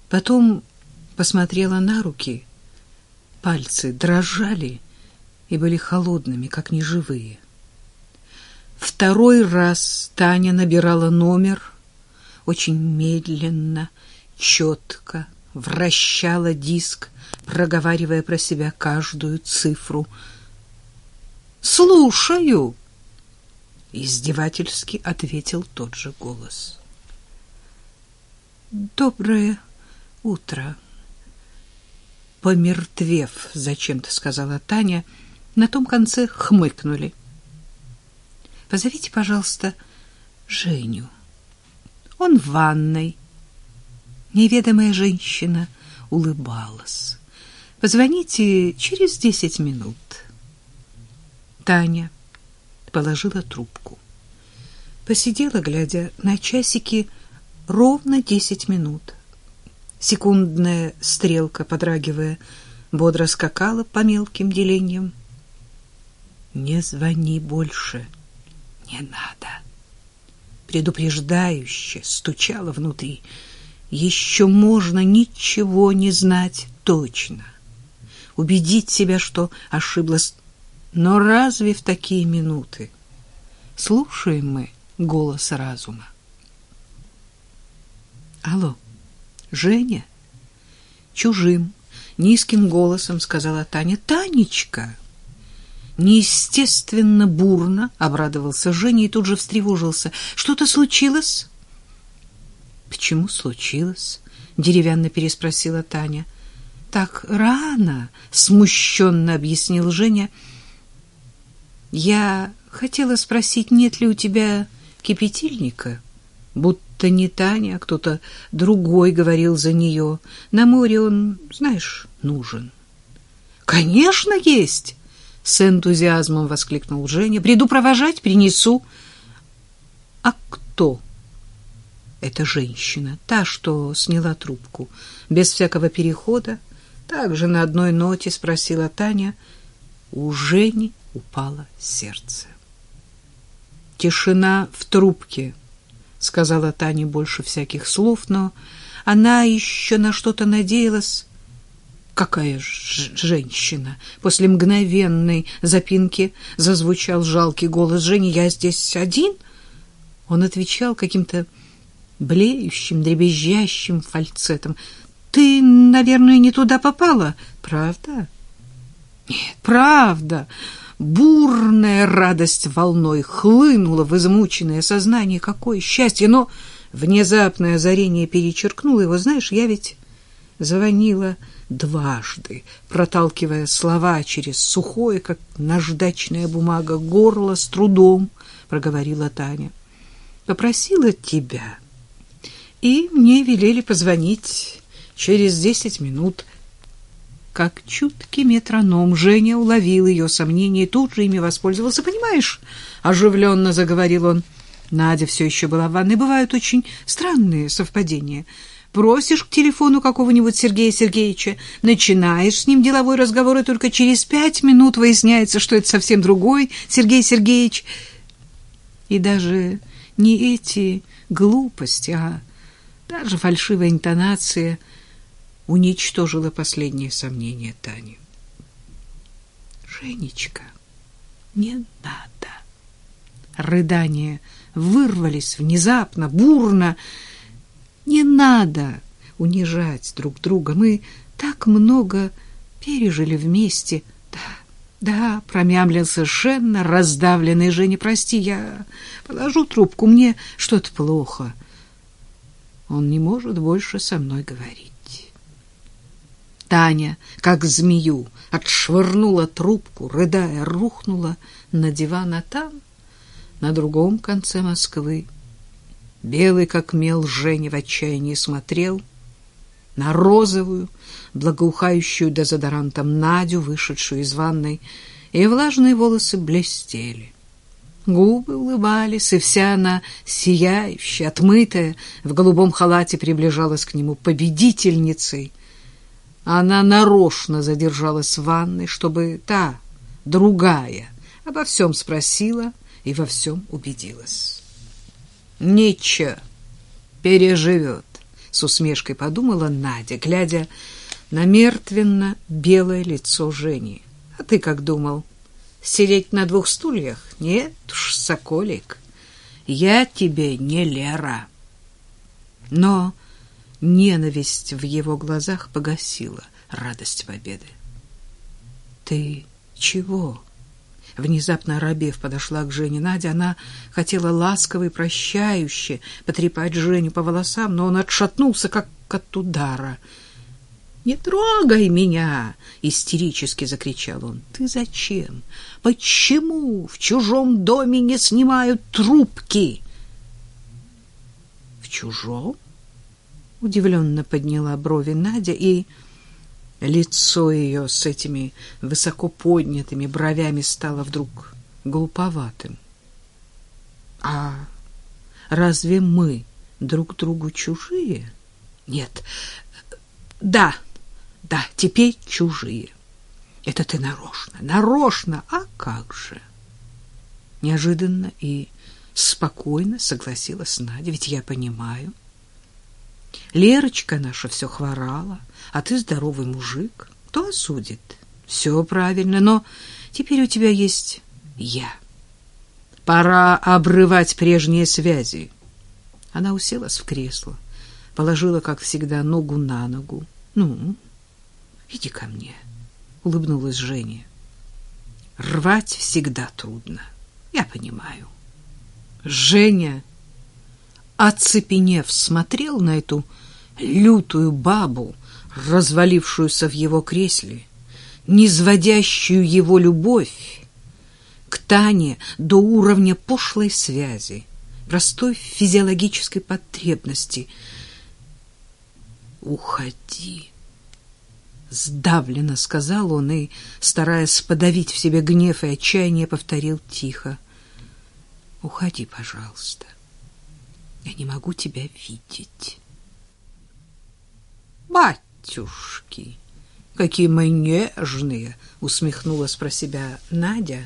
Потом посмотрела на руки. Пальцы дрожали и были холодными, как неживые. Второй раз Таня набирала номер, очень медленно, четко вращала диск, проговаривая про себя каждую цифру. «Слушаю!» — издевательски ответил тот же голос. «Доброе утро!» Помертвев, зачем-то сказала Таня. На том конце хмыкнули. «Позовите, пожалуйста, Женю. Он в ванной». Неведомая женщина улыбалась. «Позвоните через 10 минут». Таня положила трубку. Посидела, глядя на часики, ровно 10 минут. Секундная стрелка, подрагивая, бодро скакала по мелким делениям. «Не звони больше, не надо». Предупреждающе стучала внутри. Еще можно ничего не знать точно. Убедить себя, что ошиблась. Но разве в такие минуты слушаем мы голос разума? «Алло, Женя?» Чужим, низким голосом сказала Таня. «Танечка!» Неестественно бурно обрадовался Женя и тут же встревожился. «Что-то случилось?» «Почему случилось?» — деревянно переспросила Таня. «Так рано!» — смущенно объяснил Женя. «Я хотела спросить, нет ли у тебя кипятильника?» Будто не Таня, а кто-то другой говорил за нее. На море он, знаешь, нужен. «Конечно, есть!» — с энтузиазмом воскликнул Женя. «Приду провожать, принесу». «А кто?» «Это женщина, та, что сняла трубку». Без всякого перехода, также на одной ноте спросила Таня. У Жени упало сердце. «Тишина в трубке», — сказала Таня больше всяких слов, но она еще на что-то надеялась. «Какая женщина?» После мгновенной запинки зазвучал жалкий голос Жени. «Я здесь один?» Он отвечал каким-то блеющим, дребезжащим фальцетом. «Ты, наверное, не туда попала, правда?» «Нет, правда». Бурная радость волной хлынула в измученное сознание. Какое счастье! Но внезапное озарение перечеркнуло его. «Знаешь, я ведь звонила дважды, проталкивая слова через сухое, как наждачная бумага, горло, с трудом проговорила Таня. Попросила тебя, и мне велели позвонить через 10 минут». Как чуткий метроном Женя уловил ее сомнения и тут же ими воспользовался. «Понимаешь, — оживленно заговорил он, — Надя все еще была в ванной. Бывают очень странные совпадения. Просишь к телефону какого-нибудь Сергея Сергеевича, начинаешь с ним деловой разговор, и только через 5 минут выясняется, что это совсем другой Сергей Сергеевич. И даже не эти глупости, а даже фальшивая интонация уничтожила последние сомнения Тани. «Женечка, не надо!» Рыдания вырвались внезапно, бурно. «Не надо унижать друг друга. Мы так много пережили вместе». «Да», — промямлил совершенно раздавленный Женя. «Прости, я положу трубку, мне что-то плохо». Он не может больше со мной говорить. Таня, как змею, отшвырнула трубку, рыдая, рухнула на диван, а там, на другом конце Москвы, белый как мел, Женя в отчаянии смотрел на розовую, благоухающую дезодорантом Надю, вышедшую из ванной, и влажные волосы блестели. Губы улыбались, и вся она, сияющая, отмытая, в голубом халате приближалась к нему победительницей. Она нарочно задержалась в ванной, чтобы та, другая, обо всем спросила и во всем убедилась. «Ничего, переживет», с усмешкой подумала Надя, глядя на мертвенно-белое лицо Жени. А ты как думал? Сидеть на двух стульях? Нет уж, соколик, я тебе не Лера. Но ненависть в его глазах погасила радость победы. Ты чего? Внезапно оробев подошла к Жене Надя. Она хотела ласково и прощающе потрепать Женю по волосам, но он отшатнулся, как от удара. «Не трогай меня!» — истерически закричал он. «Ты зачем? Почему в чужом доме не снимают трубки?» «В чужом?» — удивленно подняла брови Надя, и лицо ее с этими высоко поднятыми бровями стало вдруг глуповатым. «А разве мы друг другу чужие?» «Нет, да, теперь чужие. Это ты нарочно, а как же?» Неожиданно и спокойно согласилась Надя, ведь я понимаю. Лерочка наша все хворала, а ты здоровый мужик. Кто осудит? Все правильно, но теперь у тебя есть я. Пора обрывать прежние связи. Она уселась в кресло, положила, как всегда, ногу на ногу. Ну, иди ко мне, улыбнулась Женя. Рвать всегда трудно, я понимаю. Женя, оцепенев, смотрел на эту лютую бабу, развалившуюся в его кресле, низводящую его любовь к Тане до уровня пошлой связи, простой физиологической потребности. «Уходи!» — сдавленно сказал он и, стараясь подавить в себе гнев и отчаяние, повторил тихо: «Уходи, пожалуйста. Я не могу тебя видеть». «Батюшки, какие мы нежные!» — усмехнулась про себя Надя.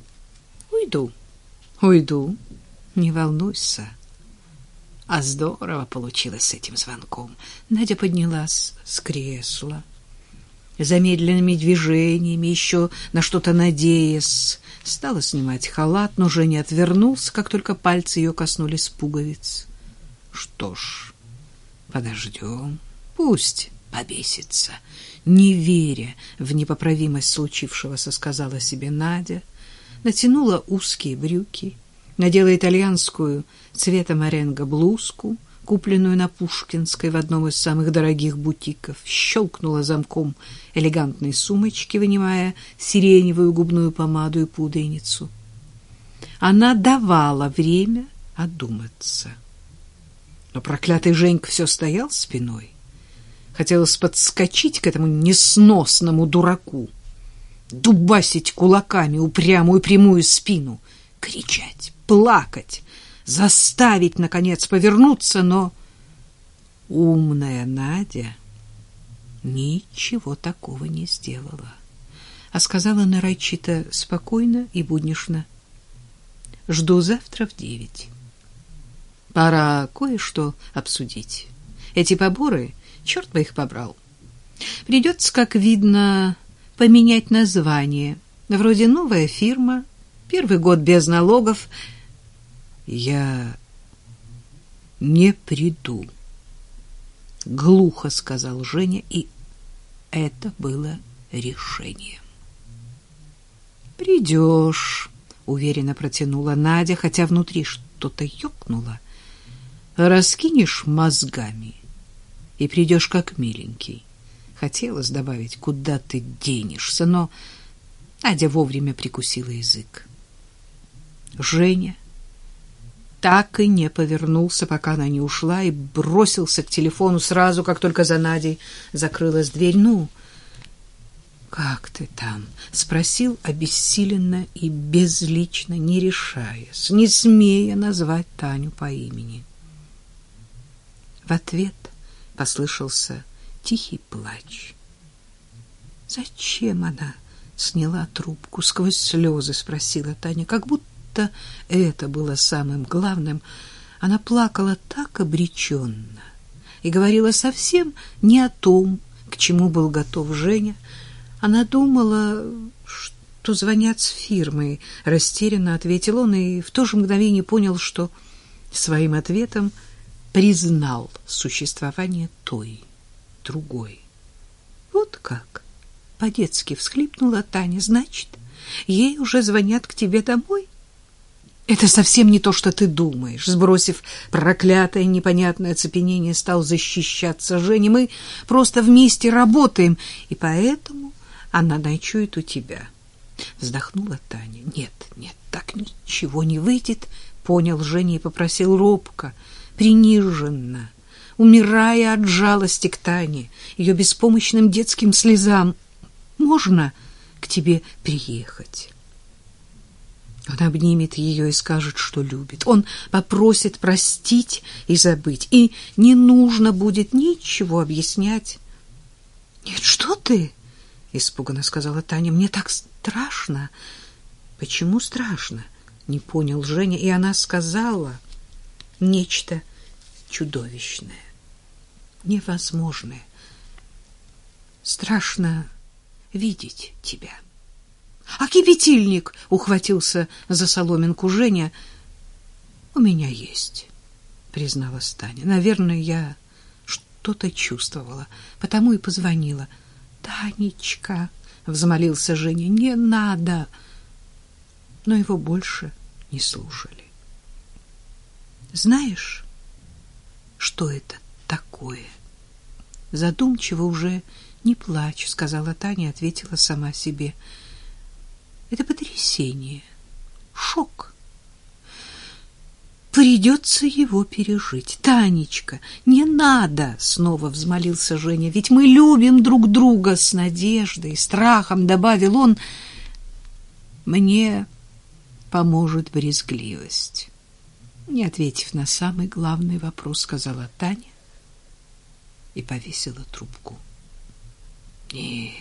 Уйду, не волнуйся». А здорово получилось с этим звонком. Надя поднялась с кресла. Замедленными движениями, еще на что-то надеясь, стала снимать халат, но Женя отвернулся, как только пальцы ее коснулись пуговиц. «Что ж, подождем, пусть побесится». Не веря в непоправимость случившегося, сказала себе Надя, натянула узкие брюки, надела итальянскую цвета моренго блузку, купленную на Пушкинской в одном из самых дорогих бутиков, щелкнула замком элегантной сумочки, вынимая сиреневую губную помаду и пудреницу. Она давала время одуматься. Но проклятый Женька все стоял спиной. Хотелось подскочить к этому несносному дураку, дубасить кулаками упрямую прямую спину, кричать, плакать, заставить, наконец, повернуться, но умная Надя ничего такого не сделала, а сказала нарочито спокойно и буднично: «Жду завтра в 9. Пора кое-что обсудить. Эти поборы, черт бы их побрал. Придется, как видно, поменять название. Вроде новая фирма, первый год без налогов». «Я не приду», — глухо сказал Женя, и это было решением. «Придешь», — уверенно протянула Надя, хотя внутри что-то ёкнуло. «Раскинешь мозгами и придешь как миленький». Хотелось добавить: «Куда ты денешься?», но Надя вовремя прикусила язык. Женя так и не повернулся, пока она не ушла, и бросился к телефону сразу, как только за Надей закрылась дверь. «Ну, как ты там?» — спросил обессиленно и безлично, не решаясь, не смея назвать Таню по имени. В ответ послышался тихий плач. «Зачем она сняла трубку?» — сквозь слезы спросила Таня, как будто это было самым главным. Она плакала так обреченно, и говорила совсем не о том, к чему был готов Женя. Она думала, что звонят с фирмы. Растерянно ответил он и в то же мгновение понял, что своим ответом признал существование той, другой. Вот как! По-детски всхлипнула Таня. Значит, ей уже звонят к тебе домой? Это совсем не то, что ты думаешь. Сбросив проклятое непонятное оцепенение, стал защищаться Женя. Мы просто вместе работаем, и поэтому она ночует у тебя. Вздохнула Таня. Нет, так ничего не выйдет, понял Женя и попросил робко, приниженно, умирая от жалости к Тане, ее беспомощным детским слезам. Можно к тебе приехать? Он обнимет ее и скажет, что любит. Он попросит простить и забыть. И не нужно будет ничего объяснять. — Нет, что ты? — испуганно сказала Таня. — Мне так страшно. — Почему страшно? — не понял Женя. И она сказала нечто чудовищное, невозможное. Страшно видеть тебя. — А кипятильник? — ухватился за соломинку Женя. — У меня есть, — призналась Таня. — Наверное, я что-то чувствовала, потому и позвонила. — Танечка, — взмолился Женя, — не надо. Но его больше не слушали. — Знаешь, что это такое? Задумчиво, уже не плачь, — сказала Таня, ответила сама себе. Это потрясение, шок. Придется его пережить. Танечка, не надо, снова взмолился Женя, ведь мы любим друг друга. С надеждой, страхом добавил он. Мне поможет брезгливость. Не ответив на самый главный вопрос, сказала Таня и повесила трубку. Нет.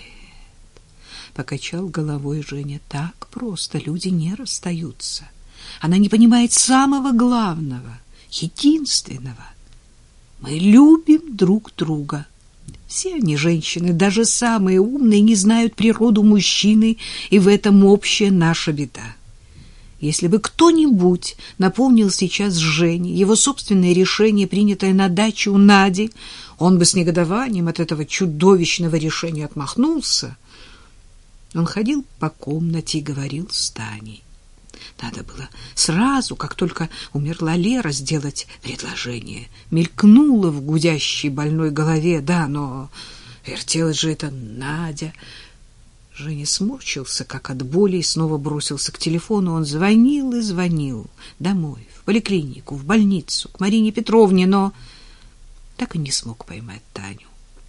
Покачал головой Женя. Так просто люди не расстаются. Она не понимает самого главного, единственного. Мы любим друг друга. Все они, женщины, даже самые умные, не знают природу мужчины, и в этом общая наша беда. Если бы кто-нибудь напомнил сейчас Жене его собственное решение, принятое на даче у Нади, он бы с негодованием от этого чудовищного решения отмахнулся. Он ходил по комнате и говорил с Таней. Надо было сразу, как только умерла Лера, сделать предложение. Мелькнуло в гудящей больной голове, да, но вертелась же это Надя. Женя сморщился, как от боли, и снова бросился к телефону. Он звонил и звонил домой, в поликлинику, в больницу, к Марине Петровне, но так и не смог поймать Таню.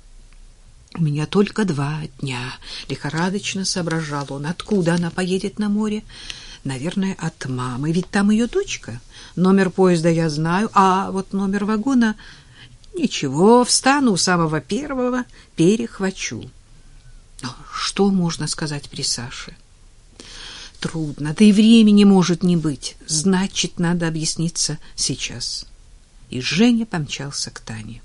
У меня только 2 дня, лихорадочно соображал он. Откуда она поедет на море? Наверное, от мамы, ведь там ее дочка. Номер поезда я знаю, а вот номер вагона... Ничего, встану у самого первого, перехвачу. Но что можно сказать при Саше? Трудно, да и времени может не быть. Значит, надо объясниться сейчас. И Женя помчался к Тане.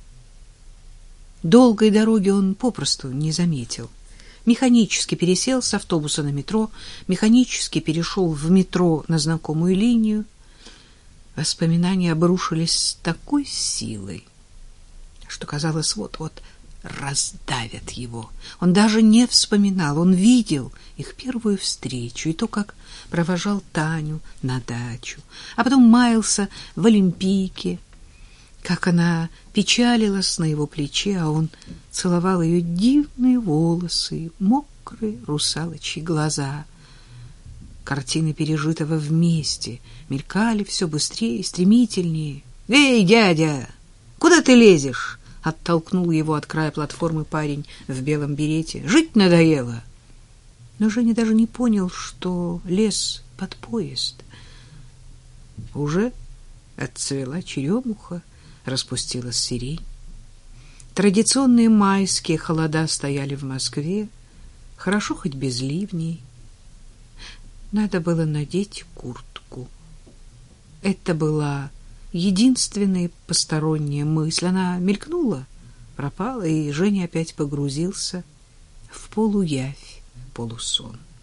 Долгой дороги он попросту не заметил. Механически пересел с автобуса на метро, механически перешел в метро на знакомую линию. Воспоминания обрушились с такой силой, что, казалось, вот-вот раздавят его. Он даже не вспоминал, он видел их первую встречу и то, как провожал Таню на дачу, а потом маялся в Олимпийке, как она печалилась на его плече, а он целовал ее дивные волосы, мокрые русалочьи глаза. Картины пережитого вместе мелькали все быстрее и стремительнее. «Эй, дядя, куда ты лезешь?» — оттолкнул его от края платформы парень в белом берете. «Жить надоело!» Но Женя даже не понял, что лез под поезд. Уже отцвела черемуха, распустилась сирень. Традиционные майские холода стояли в Москве. Хорошо хоть без ливней. Надо было надеть куртку. Это была единственная посторонняя мысль. Она мелькнула, пропала, и Женя опять погрузился в полуявь, полусон.